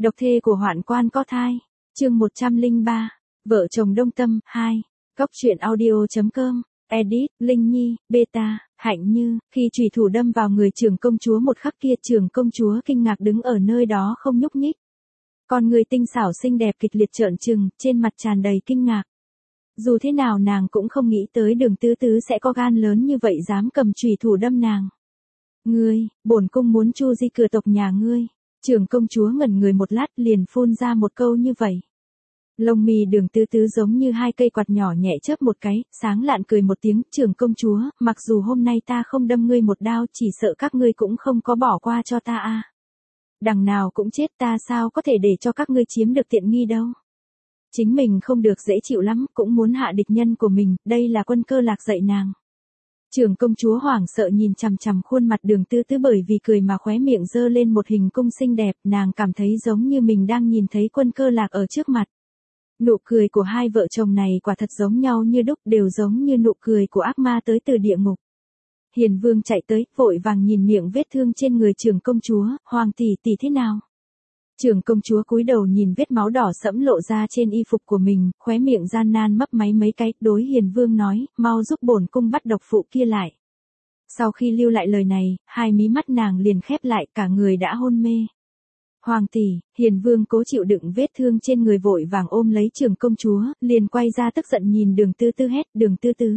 Độc thê của hoạn quan có thai. Chương 103. Vợ chồng Đông Tâm 2. Cóc truyện audio.com. Edit, Linh Nhi, Beta, Hạnh Như. Khi chùy thủ đâm vào người trưởng công chúa một khắc kia, trưởng công chúa kinh ngạc đứng ở nơi đó không nhúc nhích. Con người tinh xảo xinh đẹp kịch liệt trợn trừng, trên mặt tràn đầy kinh ngạc. Dù thế nào nàng cũng không nghĩ tới Đường Tứ Tứ sẽ có gan lớn như vậy dám cầm chùy thủ đâm nàng. Ngươi, bổn cung muốn chu di cửa tộc nhà ngươi. Trưởng công chúa ngẩn người một lát liền phun ra một câu như vậy. Lông mi Đường Tứ Tứ giống như hai cây quạt nhỏ nhẹ chớp một cái, sáng lạn cười một tiếng. Trưởng công chúa, mặc dù hôm nay ta không đâm ngươi một đao, chỉ sợ các ngươi cũng không có bỏ qua cho ta à. Đằng nào cũng chết, ta sao có thể để cho các ngươi chiếm được tiện nghi đâu. Chính mình không được dễ chịu lắm, cũng muốn hạ địch nhân của mình, đây là Quân Cơ Lạc dạy nàng. Trưởng công chúa hoảng sợ nhìn chằm chằm khuôn mặt Đường Tứ Tứ, bởi vì cười mà khóe miệng giơ lên một hình cung xinh đẹp, nàng cảm thấy giống như mình đang nhìn thấy Quân Cơ Lạc ở trước mặt. Nụ cười của hai vợ chồng này quả thật giống nhau như đúc, đều giống như nụ cười của ác ma tới từ địa ngục. Hiền Vương chạy tới, vội vàng nhìn miệng vết thương trên người trưởng công chúa, Hoàng tỷ tỷ thế nào? Trưởng công chúa cúi đầu nhìn vết máu đỏ sẫm lộ ra trên y phục của mình, khóe miệng gian nan mấp máy mấy cái, đối Hiền Vương nói, mau giúp bổn cung bắt độc phụ kia lại. Sau khi lưu lại lời này, hai mí mắt nàng liền khép lại, cả người đã hôn mê. Hoàng tỷ, Hiền Vương cố chịu đựng vết thương trên người vội vàng ôm lấy trưởng công chúa, liền quay ra tức giận nhìn Đường Tứ Tứ hét, Đường Tứ Tứ.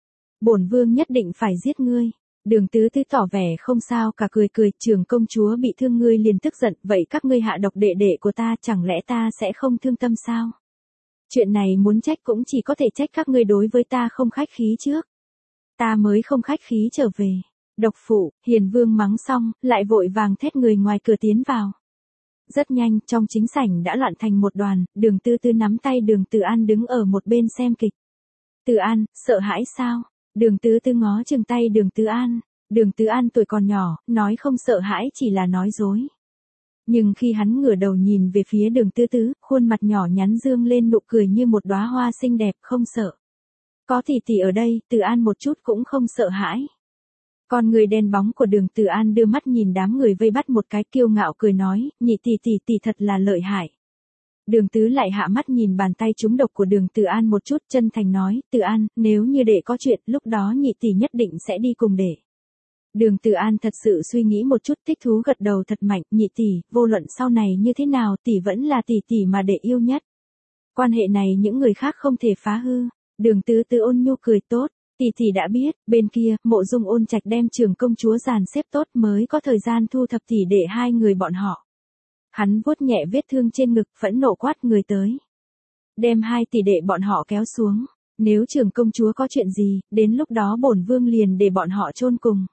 Bổn Vương nhất định phải giết ngươi. Đường Tứ Tứ tỏ vẻ không sao cả, cười cười, trưởng công chúa bị thương ngươi liền tức giận, vậy các ngươi hạ độc đệ đệ của ta, chẳng lẽ ta sẽ không thương tâm sao? Chuyện này muốn trách cũng chỉ có thể trách các ngươi đối với ta không khách khí trước. Ta mới không khách khí trở về. Độc phụ, Hiền Vương mắng xong, lại vội vàng thét người ngoài cửa tiến vào. Rất nhanh, trong chính sảnh đã loạn thành một đoàn, Đường Tứ Tứ nắm tay Đường Từ An đứng ở một bên xem kịch. Từ An, sợ hãi sao? Đường Tứ Tứ ngó chừng tay Đường Từ An. Đường Từ An tuổi còn nhỏ, nói không sợ hãi chỉ là nói dối. Nhưng khi hắn ngửa đầu nhìn về phía Đường Tứ Tứ, khuôn mặt nhỏ nhắn dương lên nụ cười như một đóa hoa xinh đẹp, không sợ. Có tỷ tỷ ở đây, Từ An một chút cũng không sợ hãi. Con người đen bóng của Đường Từ An đưa mắt nhìn đám người vây bắt một cái, kiêu ngạo cười nói, nhị tỷ tỷ tỷ thật là lợi hại. Đường Tứ lại hạ mắt nhìn bàn tay trúng độc của Đường Từ An một chút, chân thành nói, Từ An, nếu như đệ có chuyện, lúc đó nhị tỷ nhất định sẽ đi cùng đệ. Đường Từ An thật sự suy nghĩ một chút, thích thú gật đầu thật mạnh, nhị tỷ, vô luận sau này như thế nào, tỷ vẫn là tỷ tỷ mà đệ yêu nhất. Quan hệ này những người khác không thể phá hư. Đường Tứ Tứ ôn nhu cười, tốt, tỷ tỷ đã biết. Bên kia, Mộ Dung Ôn Trạch đem trưởng công chúa dàn xếp tốt mới có thời gian thu thập tỷ đệ hai người bọn họ. Hắn vuốt nhẹ vết thương trên ngực, phẫn nộ quát người tới. Đem hai tỷ đệ bọn họ kéo xuống. Nếu trưởng công chúa có chuyện gì, đến lúc đó bổn vương liền để bọn họ chôn cùng.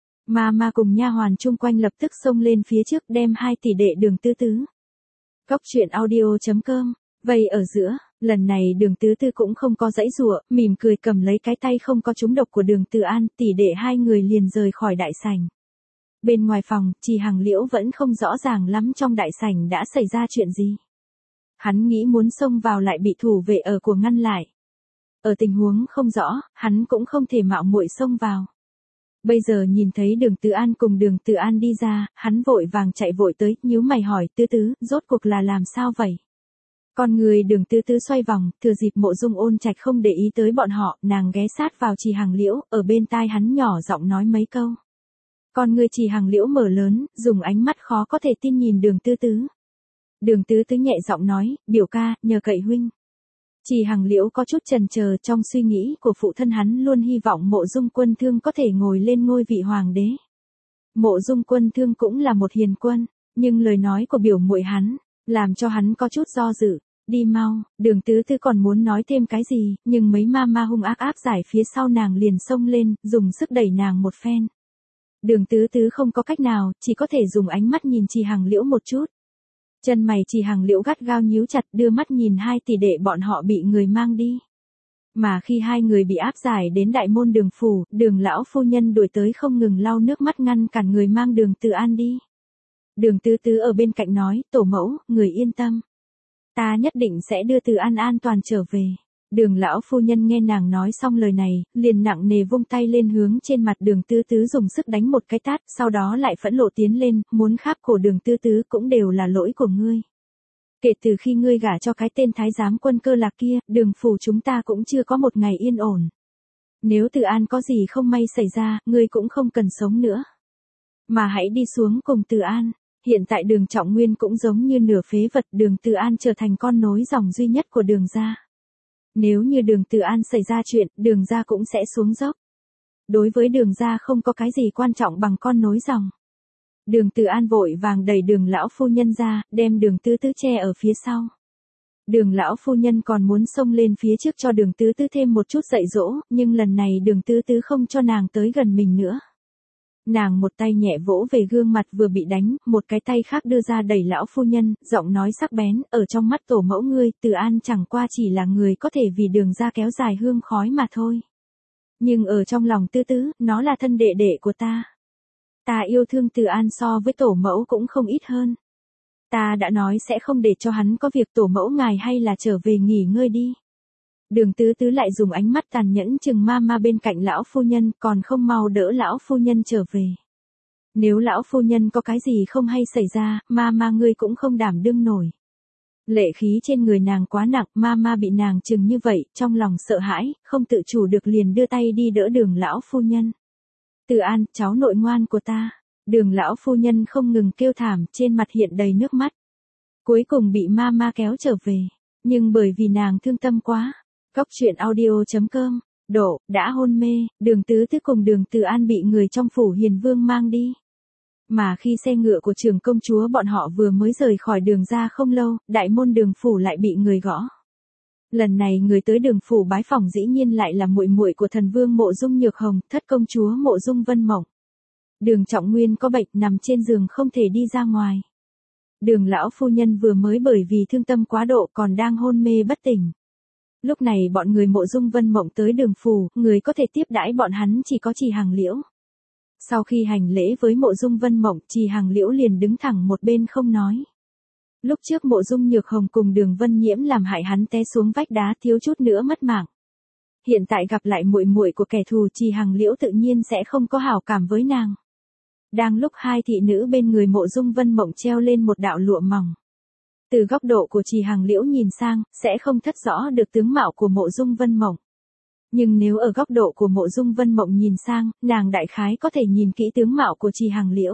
Ma cùng nha hoàn chung quanh lập tức xông lên phía trước, đem hai tỷ đệ Đường Tứ Tứ. Cóc truyện audio.com. Vây ở giữa, lần này Đường Tứ Tứ cũng không có giãy giụa, mỉm cười cầm lấy cái tay không có trúng độc của Đường Từ An, tỷ đệ hai người liền rời khỏi đại sảnh. Bên ngoài phòng, Trì Hằng Liễu vẫn không rõ ràng lắm trong đại sảnh đã xảy ra chuyện gì. Hắn nghĩ muốn xông vào lại bị thủ vệ ở của ngăn lại. Ở tình huống không rõ, hắn cũng không thể mạo muội xông vào. Bây giờ nhìn thấy Đường Từ An cùng Đường Từ An đi ra, hắn vội vàng chạy vội tới, nhíu mày hỏi, Tứ Tứ, rốt cuộc là làm sao vậy? Con người Đường Tứ Tứ xoay vòng, thừa dịp Mộ Dung Ôn Trạch không để ý tới bọn họ, nàng ghé sát vào Trì Hằng Liễu, ở bên tai hắn nhỏ giọng nói mấy câu. Con người Trì Hằng Liễu mở lớn, dùng ánh mắt khó có thể tin nhìn Đường Tứ Tứ. Đường Tứ Tứ nhẹ giọng nói, biểu ca, nhờ cậy huynh. Trì Hằng Liễu có chút chần chờ, trong suy nghĩ của phụ thân hắn luôn hy vọng Mộ Dung Quân Thương có thể ngồi lên ngôi vị hoàng đế. Mộ Dung Quân Thương cũng là một hiền quân, nhưng lời nói của biểu muội hắn, làm cho hắn có chút do dự. Đi mau. Đường Tứ Tứ còn muốn nói thêm cái gì, nhưng mấy ma hung ác áp giải phía sau nàng liền xông lên, dùng sức đẩy nàng một phen. Đường Tứ Tứ không có cách nào, chỉ có thể dùng ánh mắt nhìn Trì Hằng Liễu một chút. Chân mày Trì Hằng Liễu gắt gao nhíu chặt, đưa mắt nhìn hai tỷ đệ bọn họ bị người mang đi. Mà khi hai người bị áp giải đến đại môn Đường phủ, Đường lão phu nhân đuổi tới không ngừng lau nước mắt ngăn cản người mang Đường Từ An đi. Đường Tứ Tứ ở bên cạnh nói, tổ mẫu, người yên tâm. Ta nhất định sẽ đưa Từ An an toàn trở về. Đường lão phu nhân nghe nàng nói xong lời này, liền nặng nề vung tay lên hướng trên mặt Đường Tứ Tứ dùng sức đánh một cái tát, sau đó lại phẫn nộ tiến lên, muốn kháp cổ Đường Tứ Tứ, cũng đều là lỗi của ngươi. Kể từ khi ngươi gả cho cái tên thái giám Quân Cơ Lạc kia, Đường phủ chúng ta cũng chưa có một ngày yên ổn. Nếu Từ An có gì không may xảy ra, ngươi cũng không cần sống nữa. Mà hãy đi xuống cùng Từ An. Hiện tại Đường Trọng Nguyên cũng giống như nửa phế vật, Đường Từ An trở thành con nối dòng duy nhất của Đường gia. Nếu như Đường Từ An xảy ra chuyện, Đường gia cũng sẽ xuống dốc. Đối với Đường gia không có cái gì quan trọng bằng con nối dòng. Đường Từ An vội vàng đẩy Đường lão phu nhân ra, đem Đường Tứ Tứ che ở phía sau. Đường lão phu nhân còn muốn xông lên phía trước cho Đường Tứ Tứ thêm một chút dạy dỗ, nhưng lần này Đường Tứ Tứ không cho nàng tới gần mình nữa. Nàng một tay nhẹ vỗ về gương mặt vừa bị đánh, một cái tay khác đưa ra đẩy lão phu nhân, giọng nói sắc bén, ở trong mắt tổ mẫu ngươi, Từ An chẳng qua chỉ là người có thể vì Đường gia kéo dài hương khói mà thôi. Nhưng ở trong lòng Tứ Tứ, nó là thân đệ đệ của ta. Ta yêu thương Từ An so với tổ mẫu cũng không ít hơn. Ta đã nói sẽ không để cho hắn có việc, tổ mẫu ngài hay là trở về nghỉ ngơi đi. Đường Tứ Tứ lại dùng ánh mắt tàn nhẫn chừng ma bên cạnh lão phu nhân, còn không mau đỡ lão phu nhân trở về. Nếu lão phu nhân có cái gì không hay xảy ra, ma ngươi cũng không đảm đương nổi. Lệ khí trên người nàng quá nặng, ma bị nàng chừng như vậy, trong lòng sợ hãi, không tự chủ được liền đưa tay đi đỡ Đường lão phu nhân. Từ An, cháu nội ngoan của ta. Đường lão phu nhân không ngừng kêu thảm, trên mặt hiện đầy nước mắt. Cuối cùng bị ma kéo trở về. Nhưng bởi vì nàng thương tâm quá. Cóc truyện audio.com. Độ, đã hôn mê, Đường Tứ Tứ cùng Đường Từ An bị người trong phủ Hiền Vương mang đi. Mà khi xe ngựa của trưởng công chúa bọn họ vừa mới rời khỏi Đường ra không lâu, đại môn Đường phủ lại bị người gõ. Lần này người tới Đường phủ bái phỏng dĩ nhiên lại là muội muội của thần vương Mộ Dung Nhược Hồng, thất công chúa Mộ Dung Vân Mộng. Đường Trọng Nguyên có bệnh, nằm trên giường không thể đi ra ngoài. Đường lão phu nhân vừa mới bởi vì thương tâm quá độ còn đang hôn mê bất tỉnh. Lúc này bọn người Mộ Dung Vân Mộng tới Đường phủ, người có thể tiếp đãi bọn hắn chỉ có Trì Hằng Liễu. Sau khi hành lễ với Mộ Dung Vân Mộng, Trì Hằng Liễu liền đứng thẳng một bên không nói. Lúc trước Mộ Dung Nhược Hồng cùng Đường Vân Nhiễm làm hại hắn té xuống vách đá, thiếu chút nữa mất mạng. Hiện tại gặp lại muội muội của kẻ thù, Trì Hằng Liễu tự nhiên sẽ không có hảo cảm với nàng. Đang lúc hai thị nữ bên người Mộ Dung Vân Mộng treo lên một đạo lụa mỏng. Từ góc độ của Trì Hằng Liễu nhìn sang, sẽ không thất rõ được tướng mạo của Mộ Dung Vân Mộng. Nhưng nếu ở góc độ của Mộ Dung Vân Mộng nhìn sang, nàng đại khái có thể nhìn kỹ tướng mạo của Trì Hằng Liễu.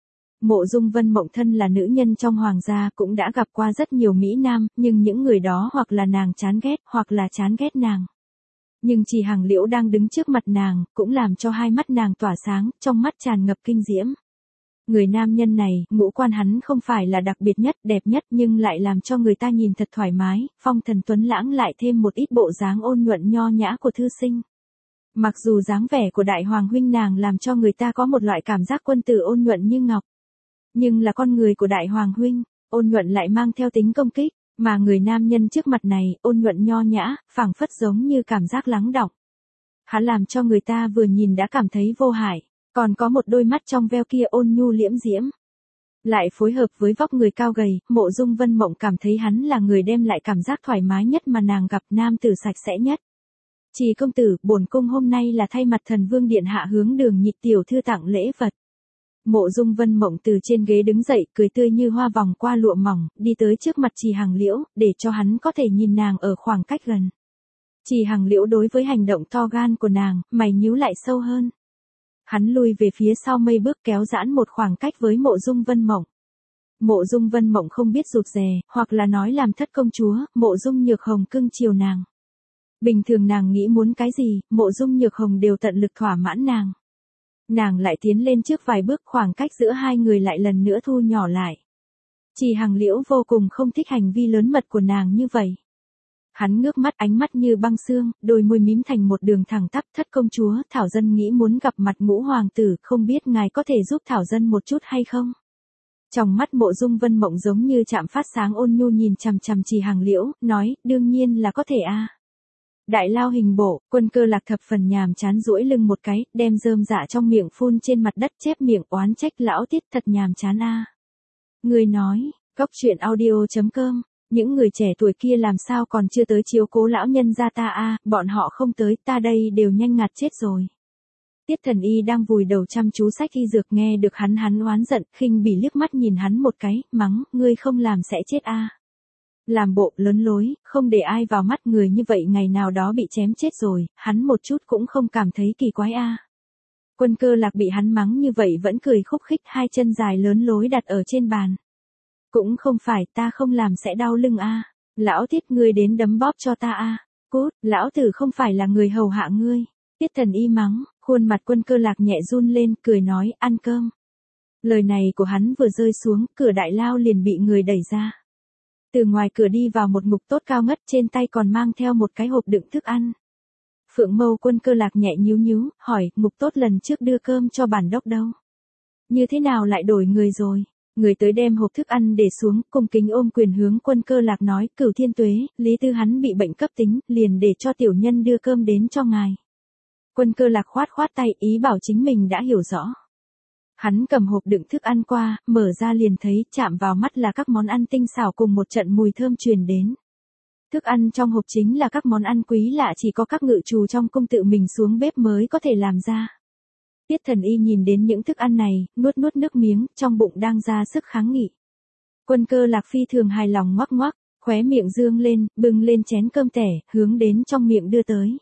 Mộ Dung Vân Mộng thân là nữ nhân trong hoàng gia, cũng đã gặp qua rất nhiều mỹ nam, nhưng những người đó hoặc là nàng chán ghét, hoặc là chán ghét nàng. Nhưng Trì Hằng Liễu đang đứng trước mặt nàng, cũng làm cho hai mắt nàng tỏa sáng, trong mắt tràn ngập kinh diễm. Người nam nhân này, ngũ quan hắn không phải là đặc biệt nhất, đẹp nhất, nhưng lại làm cho người ta nhìn thật thoải mái, phong thần tuấn lãng lại thêm một ít bộ dáng ôn nhuận nho nhã của thư sinh. Mặc dù dáng vẻ của đại hoàng huynh nàng làm cho người ta có một loại cảm giác quân tử ôn nhuận như ngọc. Nhưng là con người của đại hoàng huynh, ôn nhuận lại mang theo tính công kích, mà người nam nhân trước mặt này, ôn nhuận nho nhã, phảng phất giống như cảm giác lắng đọng. Hắn làm cho người ta vừa nhìn đã cảm thấy vô hại, còn có một đôi mắt trong veo kia ôn nhu liễm diễm. Lại phối hợp với vóc người cao gầy, Mộ Dung Vân Mộng cảm thấy hắn là người đem lại cảm giác thoải mái nhất mà nàng gặp, nam tử sạch sẽ nhất. Trì công tử, bổn cung hôm nay là thay mặt thần vương điện hạ hướng Đường Nhị tiểu thư tặng lễ vật. Mộ Dung Vân Mộng từ trên ghế đứng dậy, cười tươi như hoa vòng qua lụa mỏng, đi tới trước mặt Trì Hằng Liễu, để cho hắn có thể nhìn nàng ở khoảng cách gần. Trì Hằng Liễu đối với hành động to gan của nàng, mày nhíu lại sâu hơn. Hắn lui về phía sau mây bước, kéo giãn một khoảng cách với Mộ Dung Vân Mộng. Mộ Dung Vân Mộng không biết rụt rè, hoặc là nói làm thất công chúa, Mộ Dung Nhược Hồng cưng chiều nàng. Bình thường nàng nghĩ muốn cái gì, Mộ Dung Nhược Hồng đều tận lực thỏa mãn nàng. Nàng lại tiến lên trước vài bước, khoảng cách giữa hai người lại lần nữa thu nhỏ lại. Trì Hằng Liễu vô cùng không thích hành vi lớn mật của nàng như vậy. Hắn ngước mắt, ánh mắt như băng xương, đôi môi mím thành một đường thẳng tắp. Thất công chúa, Thảo Dân nghĩ muốn gặp mặt Ngũ hoàng tử, không biết ngài có thể giúp Thảo Dân một chút hay không? Trong mắt Mộ Dung Vân Mộng giống như chạm phát sáng ôn nhu nhìn chằm chằm Trì Hằng Liễu, nói, đương nhiên là có thể a. Đại lao hình bộ, Quân Cơ Lạc thập phần nhàm chán duỗi lưng một cái, đem rơm dạ trong miệng phun trên mặt đất, chép miệng oán trách lão Tiết, thật nhàm chán a. Người nói, Cóc truyện audio.com. Những người trẻ tuổi kia làm sao còn chưa tới chiếu cố lão nhân gia ta a, bọn họ không tới, ta đây đều nhanh ngạt chết rồi. Tiết Thần Y đang vùi đầu chăm chú sách y dược, nghe được hắn oán giận, khinh bỉ liếc mắt nhìn hắn một cái, mắng, ngươi không làm sẽ chết a. Làm bộ lớn lối, không để ai vào mắt người như vậy ngày nào đó bị chém chết rồi, hắn một chút cũng không cảm thấy kỳ quái a. Quân Cơ Lạc bị hắn mắng như vậy vẫn cười khúc khích, hai chân dài lớn lối đặt ở trên bàn. Cũng không phải, ta không làm sẽ đau lưng a. Lão Tiết, ngươi đến đấm bóp cho ta a. Cút, lão tử không phải là người hầu hạ ngươi. Tiết Thần Y mắng, khuôn mặt Quân Cơ Lạc nhẹ run lên, cười nói, ăn cơm. Lời này của hắn vừa rơi xuống, cửa đại lao liền bị người đẩy ra. Từ ngoài cửa đi vào một Ngục Tốt cao ngất, trên tay còn mang theo một cái hộp đựng thức ăn. Phượng mâu Quân Cơ Lạc nhẹ nhíu nhíu, hỏi, Ngục Tốt lần trước đưa cơm cho bản đốc đâu? Như thế nào lại đổi người rồi? Người tới đem hộp thức ăn để xuống, cung kính ôm quyền hướng Quân Cơ Lạc nói, Cửu Thiên Tuế, Lý Tư hắn bị bệnh cấp tính, liền để cho tiểu nhân đưa cơm đến cho ngài. Quân Cơ Lạc khoát khoát tay, ý bảo chính mình đã hiểu rõ. Hắn cầm hộp đựng thức ăn qua, mở ra liền thấy, chạm vào mắt là các món ăn tinh xảo cùng một trận mùi thơm truyền đến. Thức ăn trong hộp chính là các món ăn quý lạ chỉ có các ngự trù trong cung tự mình xuống bếp mới có thể làm ra. Tiết Thần Y nhìn đến những thức ăn này, nuốt nuốt nước miếng, trong bụng đang ra sức kháng nghị. Quân Cơ Lạc phi thường hài lòng ngoắc ngoắc, khóe miệng dương lên, bưng lên chén cơm tẻ, hướng đến trong miệng đưa tới.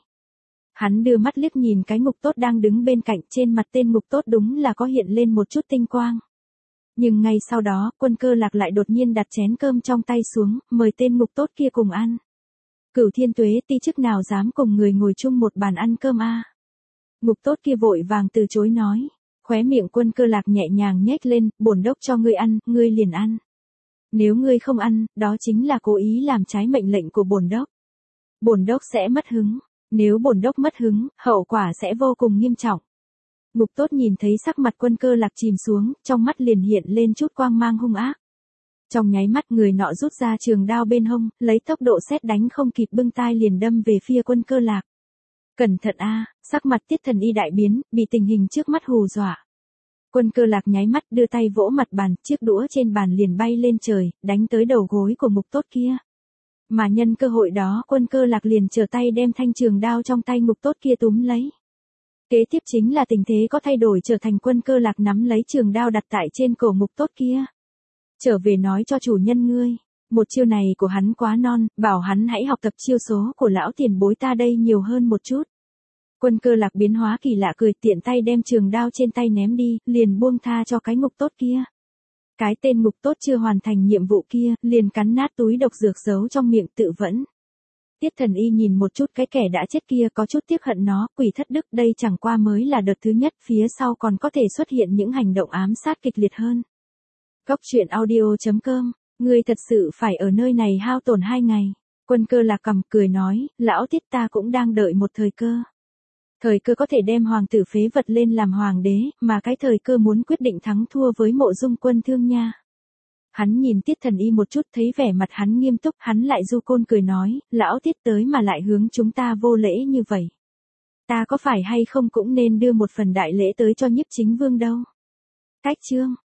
Hắn đưa mắt liếc nhìn cái Ngục Tốt đang đứng bên cạnh, trên mặt tên Ngục Tốt đúng là có hiện lên một chút tinh quang. Nhưng ngay sau đó, Quân Cơ Lạc lại đột nhiên đặt chén cơm trong tay xuống, mời tên Ngục Tốt kia cùng ăn. Cửu Thiên Tuế, ti chức nào dám cùng người ngồi chung một bàn ăn cơm a? Ngục Tốt kia vội vàng từ chối nói. Khóe miệng Quân Cơ Lạc nhẹ nhàng nhếch lên, bổn đốc cho ngươi ăn, ngươi liền ăn. Nếu ngươi không ăn, đó chính là cố ý làm trái mệnh lệnh của bổn đốc. Bổn đốc sẽ mất hứng. Nếu bổn đốc mất hứng, hậu quả sẽ vô cùng nghiêm trọng. Ngục Tốt nhìn thấy sắc mặt Quân Cơ Lạc chìm xuống, trong mắt liền hiện lên chút quang mang hung ác. Trong nháy mắt người nọ rút ra trường đao bên hông, lấy tốc độ sét đánh không kịp bưng tai liền đâm về phía Quân Cơ Lạc. Cẩn thận a, sắc mặt Tiết Thần Y đại biến, bị tình hình trước mắt hù dọa. Quân Cơ Lạc nháy mắt đưa tay vỗ mặt bàn, chiếc đũa trên bàn liền bay lên trời, đánh tới đầu gối của Ngục Tốt kia. Mà nhân cơ hội đó, Quân Cơ Lạc liền trở tay đem thanh trường đao trong tay Ngục Tốt kia túm lấy. Kế tiếp chính là tình thế có thay đổi, trở thành Quân Cơ Lạc nắm lấy trường đao đặt tại trên cổ Ngục Tốt kia. Trở về nói cho chủ nhân ngươi, một chiêu này của hắn quá non, bảo hắn hãy học tập chiêu số của lão tiền bối ta đây nhiều hơn một chút. Quân Cơ Lạc biến hóa kỳ lạ cười, tiện tay đem trường đao trên tay ném đi, liền buông tha cho cái Ngục Tốt kia. Cái tên Ngục Tốt chưa hoàn thành nhiệm vụ kia, liền cắn nát túi độc dược giấu trong miệng tự vẫn. Tiết Thần Y nhìn một chút cái kẻ đã chết kia, có chút tiếc hận nó, quỷ thất đức, đây chẳng qua mới là đợt thứ nhất, phía sau còn có thể xuất hiện những hành động ám sát kịch liệt hơn. Cốc truyện audio.com, ngươi thật sự phải ở nơi này hao tổn 2 ngày. Quân Cơ Lạc cầm cười nói, lão Tiết, ta cũng đang đợi một thời cơ. Thời cơ có thể đem hoàng tử phế vật lên làm hoàng đế, mà cái thời cơ muốn quyết định thắng thua với Mộ Dung Quân Thương nha. Hắn nhìn Tiết Thần Y một chút, thấy vẻ mặt hắn nghiêm túc, hắn lại du côn cười nói, lão Tiết tới mà lại hướng chúng ta vô lễ như vậy. Ta có phải hay không cũng nên đưa một phần đại lễ tới cho Nhiếp Chính Vương đâu. Cách chương.